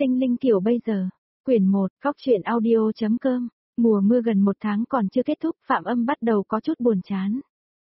Tinh linh kiểu bây giờ. Quyển 1, Góc truyện audio.com. Mùa mưa gần 1 tháng còn chưa kết thúc, Phạm Âm bắt đầu có chút buồn chán.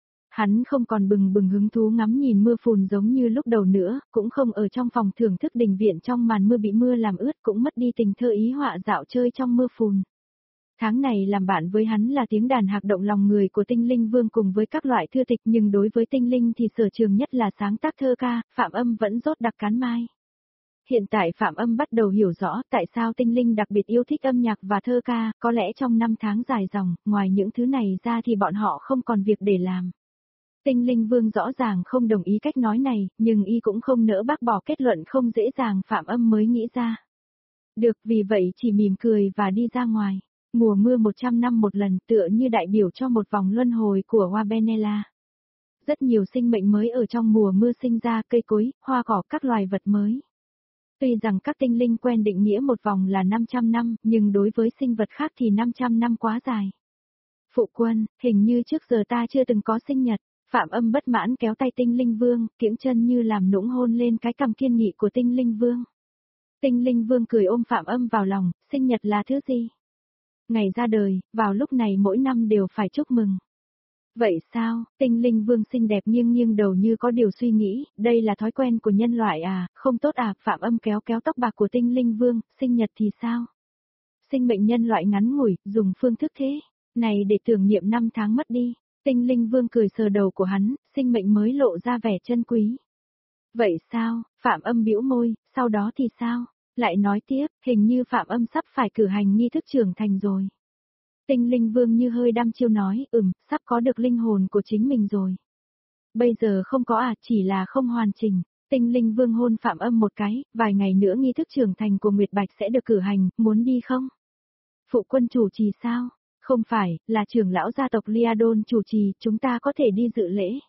Hắn không còn bừng bừng hứng thú ngắm nhìn mưa phùn giống như lúc đầu nữa, cũng không ở trong phòng thưởng thức đình viện trong màn mưa bị mưa làm ướt, cũng mất đi tình thơ ý họa dạo chơi trong mưa phùn. Tháng này làm bạn với hắn là tiếng đàn hạc động lòng người của Tinh Linh Vương cùng với các loại thư tịch, nhưng đối với Tinh Linh thì sở trường nhất là sáng tác thơ ca, Phạm Âm vẫn rốt đặc cán mai. Hiện tại Phạm Âm bắt đầu hiểu rõ tại sao Tinh Linh đặc biệt yêu thích âm nhạc và thơ ca, có lẽ trong 5 tháng dài dòng, ngoài những thứ này ra thì bọn họ không còn việc để làm. Tinh Linh Vương rõ ràng không đồng ý cách nói này, nhưng y cũng không nỡ bác bỏ kết luận không dễ dàng Phạm Âm mới nghĩ ra. Được, vì vậy chỉ mỉm cười và đi ra ngoài. Mùa mưa 100 năm một lần tựa như đại biểu cho một vòng luân hồi của hoa Benella. Rất nhiều sinh mệnh mới ở trong mùa mưa sinh ra, cây cối, hoa cỏ, các loài vật mới. Tuy rằng các tinh linh quen định nghĩa một vòng là 500 năm, nhưng đối với sinh vật khác thì 500 năm quá dài. Phụ quân, hình như trước giờ ta chưa từng có sinh nhật. Phạm Âm bất mãn kéo tay Tinh Linh Vương, kiễng chân như làm nũng hôn lên cái cằm kiên nghị của Tinh Linh Vương. Tinh Linh Vương cười ôm Phạm Âm vào lòng, sinh nhật là thứ gì? Ngày ra đời, vào lúc này mỗi năm đều phải chúc mừng. Vậy sao? Tinh Linh Vương xinh đẹp nghiêng nghiêng đầu như có điều suy nghĩ, đây là thói quen của nhân loại à, không tốt à? Phạm Âm kéo kéo tóc bạc của Tinh Linh Vương, sinh nhật thì sao? Sinh mệnh nhân loại ngắn ngủi, dùng phương thức thế này để tưởng niệm 5 tháng mất đi. Tinh Linh Vương cười sờ đầu của hắn, sinh mệnh mới lộ ra vẻ chân quý. Vậy sao? Phạm Âm bĩu môi, sau đó thì sao? Lại nói tiếp, hình như Phạm Âm sắp phải cử hành nghi thức trưởng thành rồi. Tinh Linh Vương như hơi đăm chiêu nói, sắp có được linh hồn của chính mình rồi. Bây giờ không có à, chỉ là không hoàn chỉnh. Tinh Linh Vương hôn Phạm Âm một cái, vài ngày nữa nghi thức trưởng thành của Nguyệt Bạch sẽ được cử hành, muốn đi không? Phụ quân chủ trì sao? Không phải, là trưởng lão gia tộc Liadon chủ trì, chúng ta có thể đi dự lễ.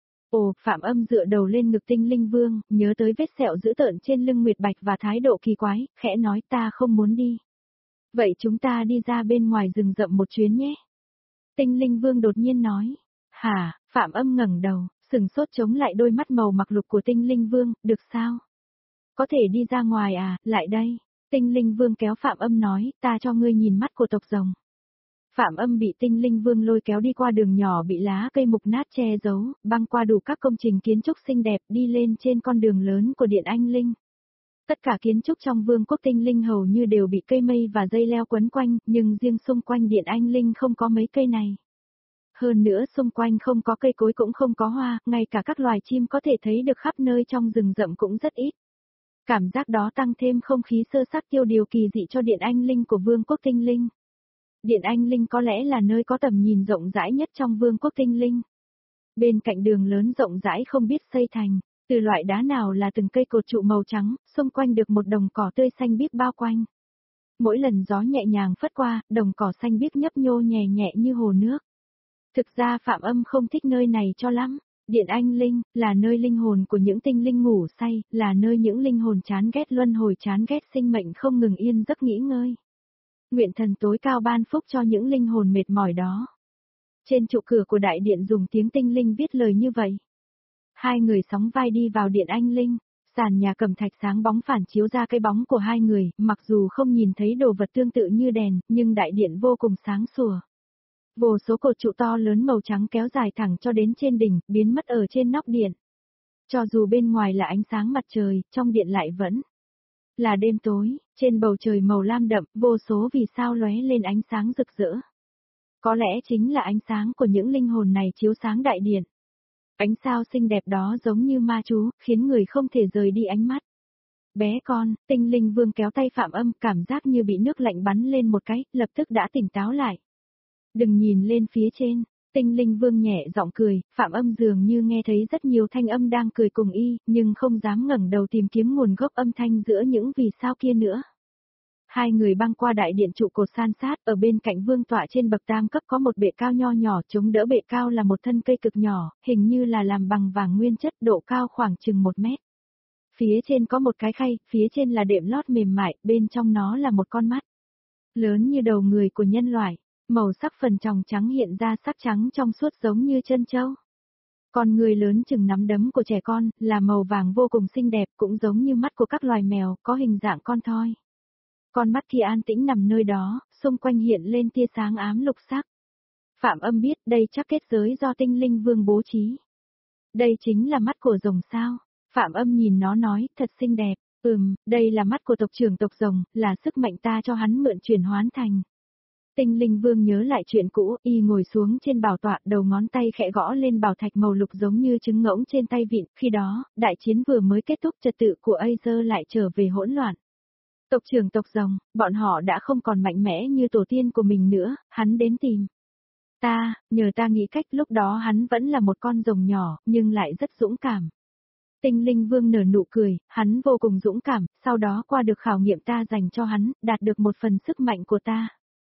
Ồ, Phạm Âm dựa đầu lên ngực Tinh Linh Vương, nhớ tới vết sẹo dữ tợn trên lưng Nguyệt Bạch và thái độ kỳ quái, khẽ nói ta không muốn đi. Vậy chúng ta đi ra bên ngoài rừng rậm một chuyến nhé. Tinh Linh Vương đột nhiên nói. Hả? Phạm Âm ngẩng đầu, sừng sốt chống lại đôi mắt màu mặc lục của Tinh Linh Vương, được sao? Có thể đi ra ngoài à, lại đây. Tinh Linh Vương kéo Phạm Âm nói, ta cho ngươi nhìn mắt của tộc rồng. Phạm Âm bị Tinh Linh Vương lôi kéo đi qua đường nhỏ bị lá cây mục nát che giấu, băng qua đủ các công trình kiến trúc xinh đẹp đi lên trên con đường lớn của Điện Anh Linh. Tất cả kiến trúc trong vương quốc tinh linh hầu như đều bị cây mây và dây leo quấn quanh, nhưng riêng xung quanh Điện Anh Linh không có mấy cây này. Hơn nữa xung quanh không có cây cối cũng không có hoa, ngay cả các loài chim có thể thấy được khắp nơi trong rừng rậm cũng rất ít. Cảm giác đó tăng thêm không khí sơ sắc tiêu điều kỳ dị cho Điện Anh Linh của vương quốc tinh linh. Điện Anh Linh có lẽ là nơi có tầm nhìn rộng rãi nhất trong vương quốc tinh linh. Bên cạnh đường lớn rộng rãi không biết xây thành, từ loại đá nào là từng cây cột trụ màu trắng, xung quanh được một đồng cỏ tươi xanh biếc bao quanh. Mỗi lần gió nhẹ nhàng phất qua, đồng cỏ xanh biếc nhấp nhô nhẹ nhẹ như hồ nước. Thực ra Phạm Âm không thích nơi này cho lắm. Điện Anh Linh là nơi linh hồn của những tinh linh ngủ say, là nơi những linh hồn chán ghét luân hồi chán ghét sinh mệnh không ngừng yên giấc nghỉ ngơi. Nguyện thần tối cao ban phúc cho những linh hồn mệt mỏi đó. Trên trụ cửa của đại điện dùng tiếng tinh linh viết lời như vậy. Hai người sóng vai đi vào Điện Anh Linh, sàn nhà cẩm thạch sáng bóng phản chiếu ra cái bóng của hai người, mặc dù không nhìn thấy đồ vật tương tự như đèn, nhưng đại điện vô cùng sáng sủa. Vô số cột trụ to lớn màu trắng kéo dài thẳng cho đến trên đỉnh, biến mất ở trên nóc điện. Cho dù bên ngoài là ánh sáng mặt trời, trong điện lại vẫn là đêm tối, trên bầu trời màu lam đậm, vô số vì sao lóe lên ánh sáng rực rỡ. Có lẽ chính là ánh sáng của những linh hồn này chiếu sáng đại điện. Ánh sao xinh đẹp đó giống như ma chú, khiến người không thể rời đi ánh mắt. Bé con, Tinh Linh Vương kéo tay Phạm Âm, cảm giác như bị nước lạnh bắn lên một cái, lập tức đã tỉnh táo lại. Đừng nhìn lên phía trên, Tinh Linh Vương nhẹ giọng cười, Phạm Âm dường như nghe thấy rất nhiều thanh âm đang cười cùng y, nhưng không dám ngẩng đầu tìm kiếm nguồn gốc âm thanh giữa những vì sao kia nữa. Hai người băng qua đại điện trụ cột san sát, ở bên cạnh vương tọa trên bậc tam cấp có một bệ cao nho nhỏ, chống đỡ bệ cao là một thân cây cực nhỏ, hình như là làm bằng vàng nguyên chất, độ cao khoảng chừng 1 mét. Phía trên có một cái khay, phía trên là đệm lót mềm mại, bên trong nó là một con mắt lớn như đầu người của nhân loại, màu sắc phần tròng trắng hiện ra sắc trắng trong suốt giống như chân châu. Con người lớn chừng nắm đấm của trẻ con, là màu vàng vô cùng xinh đẹp, cũng giống như mắt của các loài mèo, có hình dạng con thoi. Con mắt kia an tĩnh nằm nơi đó, xung quanh hiện lên tia sáng ám lục sắc. Phạm Âm biết đây chắc kết giới do Tinh Linh Vương bố trí. Đây chính là mắt của rồng sao? Phạm Âm nhìn nó nói, thật xinh đẹp. Đây là mắt của tộc trưởng tộc rồng, là sức mạnh ta cho hắn mượn chuyển hoán thành. Tinh Linh Vương nhớ lại chuyện cũ, y ngồi xuống trên bảo tọa, đầu ngón tay khẽ gõ lên bảo thạch màu lục giống như trứng ngỗng trên tay vịn, khi đó, đại chiến vừa mới kết thúc, trật tự của Aether lại trở về hỗn loạn. Tộc trưởng tộc rồng, bọn họ đã không còn mạnh mẽ như tổ tiên của mình nữa, hắn đến tìm. Nhờ ta nghĩ cách, lúc đó hắn vẫn là một con rồng nhỏ, nhưng lại rất dũng cảm. Tinh Linh Vương nở nụ cười, hắn vô cùng dũng cảm, sau đó qua được khảo nghiệm ta dành cho hắn, đạt được một phần sức mạnh của ta.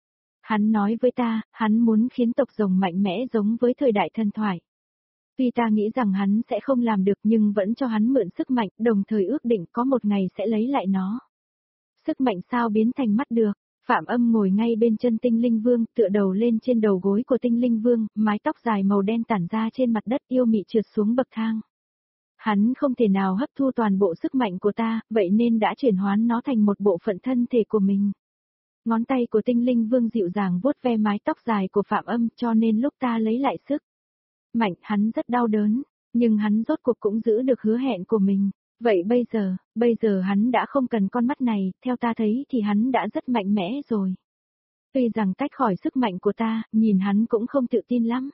Hắn nói với ta, hắn muốn khiến tộc rồng mạnh mẽ giống với thời đại thần thoại. Tuy ta nghĩ rằng hắn sẽ không làm được nhưng vẫn cho hắn mượn sức mạnh, đồng thời ước định có một ngày sẽ lấy lại nó. Sức mạnh sao biến thành mắt được? Phạm Âm ngồi ngay bên chân Tinh Linh Vương, tựa đầu lên trên đầu gối của Tinh Linh Vương, mái tóc dài màu đen tản ra trên mặt đất, yêu mị trượt xuống bậc thang. Hắn không thể nào hấp thu toàn bộ sức mạnh của ta, vậy nên đã chuyển hoán nó thành một bộ phận thân thể của mình. Ngón tay của Tinh Linh Vương dịu dàng vuốt ve mái tóc dài của Phạm Âm, cho nên lúc ta lấy lại sức mạnh, hắn rất đau đớn, nhưng hắn rốt cuộc cũng giữ được hứa hẹn của mình. Vậy bây giờ hắn đã không cần con mắt này, theo ta thấy thì hắn đã rất mạnh mẽ rồi. Tuy rằng tách khỏi sức mạnh của ta, nhìn hắn cũng không tự tin lắm.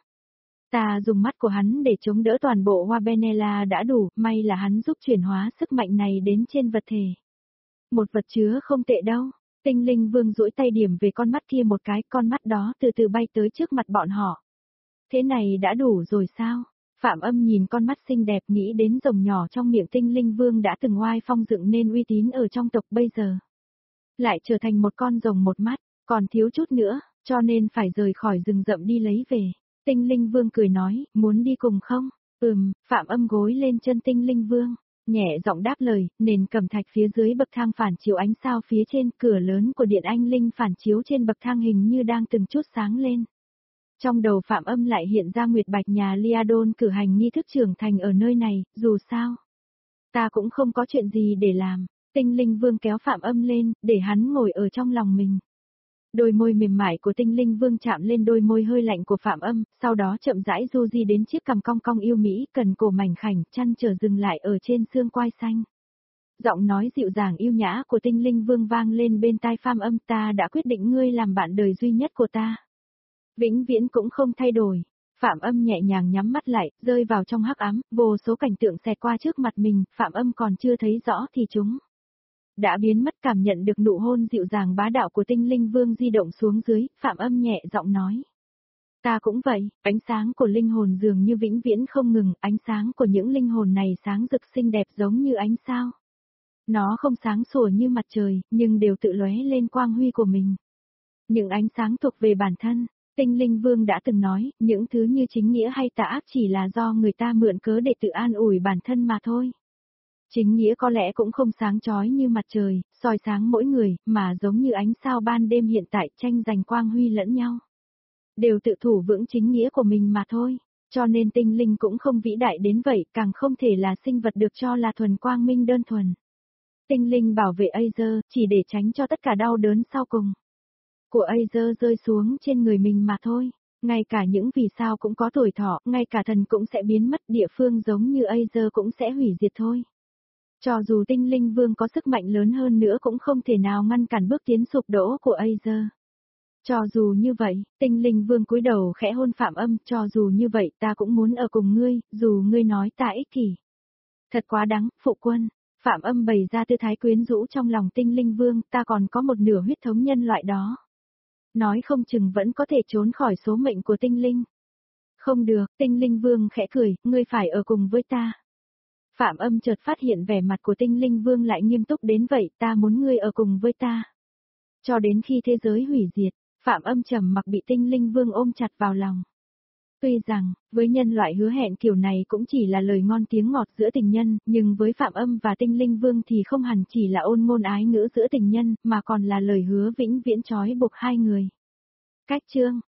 Ta dùng mắt của hắn để chống đỡ toàn bộ hoa Benella đã đủ, may là hắn giúp chuyển hóa sức mạnh này đến trên vật thể. Một vật chứa không tệ đâu. Tinh Linh Vương duỗi tay điểm về con mắt kia một cái, con mắt đó từ từ bay tới trước mặt bọn họ. Thế này đã đủ rồi sao? Phạm Âm nhìn con mắt xinh đẹp, nghĩ đến rồng nhỏ trong miệng Tinh Linh Vương đã từng oai phong dựng nên uy tín ở trong tộc, bây giờ lại trở thành một con rồng một mắt, còn thiếu chút nữa, cho nên phải rời khỏi rừng rậm đi lấy về. Tinh Linh Vương cười nói, muốn đi cùng không? Phạm Âm gối lên chân Tinh Linh Vương, nhẹ giọng đáp lời, nền cẩm thạch phía dưới bậc thang phản chiếu ánh sao phía trên, cửa lớn của điện anh linh phản chiếu trên bậc thang hình như đang từng chút sáng lên. Trong đầu Phạm Âm lại hiện ra Nguyệt Bạch nhà Liadon cử hành nghi thức trưởng thành ở nơi này, dù sao ta cũng không có chuyện gì để làm. Tinh Linh Vương kéo Phạm Âm lên, để hắn ngồi ở trong lòng mình. Đôi môi mềm mại của Tinh Linh Vương chạm lên đôi môi hơi lạnh của Phạm Âm, sau đó chậm rãi du di đến chiếc cằm cong cong yêu mỹ, cần cổ mảnh khảnh, chăn trở dừng lại ở trên xương quai xanh. Giọng nói dịu dàng yêu nhã của Tinh Linh Vương vang lên bên tai Phạm Âm, ta đã quyết định ngươi làm bạn đời duy nhất của ta. Vĩnh viễn cũng không thay đổi. Phạm Âm nhẹ nhàng nhắm mắt lại, rơi vào trong hắc ám, vô số cảnh tượng xẹt qua trước mặt mình, Phạm Âm còn chưa thấy rõ thì chúng đã biến mất. Cảm nhận được nụ hôn dịu dàng bá đạo của Tinh Linh Vương di động xuống dưới, Phạm Âm nhẹ giọng nói. Ta cũng vậy, ánh sáng của linh hồn dường như vĩnh viễn không ngừng, ánh sáng của những linh hồn này sáng rực xinh đẹp giống như ánh sao. Nó không sáng sủa như mặt trời, nhưng đều tự lóe lên quang huy của mình. Những ánh sáng thuộc về bản thân. Tinh Linh Vương đã từng nói, những thứ như chính nghĩa hay tà ác chỉ là do người ta mượn cớ để tự an ủi bản thân mà thôi. Chính nghĩa có lẽ cũng không sáng chói như mặt trời, soi sáng mỗi người, mà giống như ánh sao ban đêm hiện tại tranh giành quang huy lẫn nhau. Đều tự thủ vững chính nghĩa của mình mà thôi, cho nên tinh linh cũng không vĩ đại đến vậy, càng không thể là sinh vật được cho là thuần quang minh đơn thuần. Tinh linh bảo vệ Aether, chỉ để tránh cho tất cả đau đớn sau cùng của Aether rơi xuống trên người mình mà thôi. Ngay cả những vì sao cũng có tuổi thọ, ngay cả thần cũng sẽ biến mất, địa phương giống như Aether cũng sẽ hủy diệt thôi. Cho dù tinh linh vương có sức mạnh lớn hơn nữa cũng không thể nào ngăn cản bước tiến sụp đổ của Aether. Cho dù như vậy, tinh linh vương cúi đầu khẽ hôn Phạm Âm, cho dù như vậy ta cũng muốn ở cùng ngươi, dù ngươi nói ta ích kỷ. Thật quá đáng, phụ quân. Phạm Âm bày ra tư thái quyến rũ trong lòng tinh linh vương, ta còn có một nửa huyết thống nhân loại đó. Nói không chừng vẫn có thể trốn khỏi số mệnh của tinh linh. Không được, tinh linh vương khẽ cười, ngươi phải ở cùng với ta. Phạm Âm chợt phát hiện vẻ mặt của tinh linh vương lại nghiêm túc đến vậy, ta muốn ngươi ở cùng với ta. Cho đến khi thế giới hủy diệt, Phạm Âm trầm mặc bị tinh linh vương ôm chặt vào lòng. Tuy rằng, với nhân loại hứa hẹn kiểu này cũng chỉ là lời ngon tiếng ngọt giữa tình nhân, nhưng với Phạm Âm và tinh linh vương thì không hẳn chỉ là ôn ngôn ái ngữ giữa tình nhân, mà còn là lời hứa vĩnh viễn trói buộc hai người. Cách chương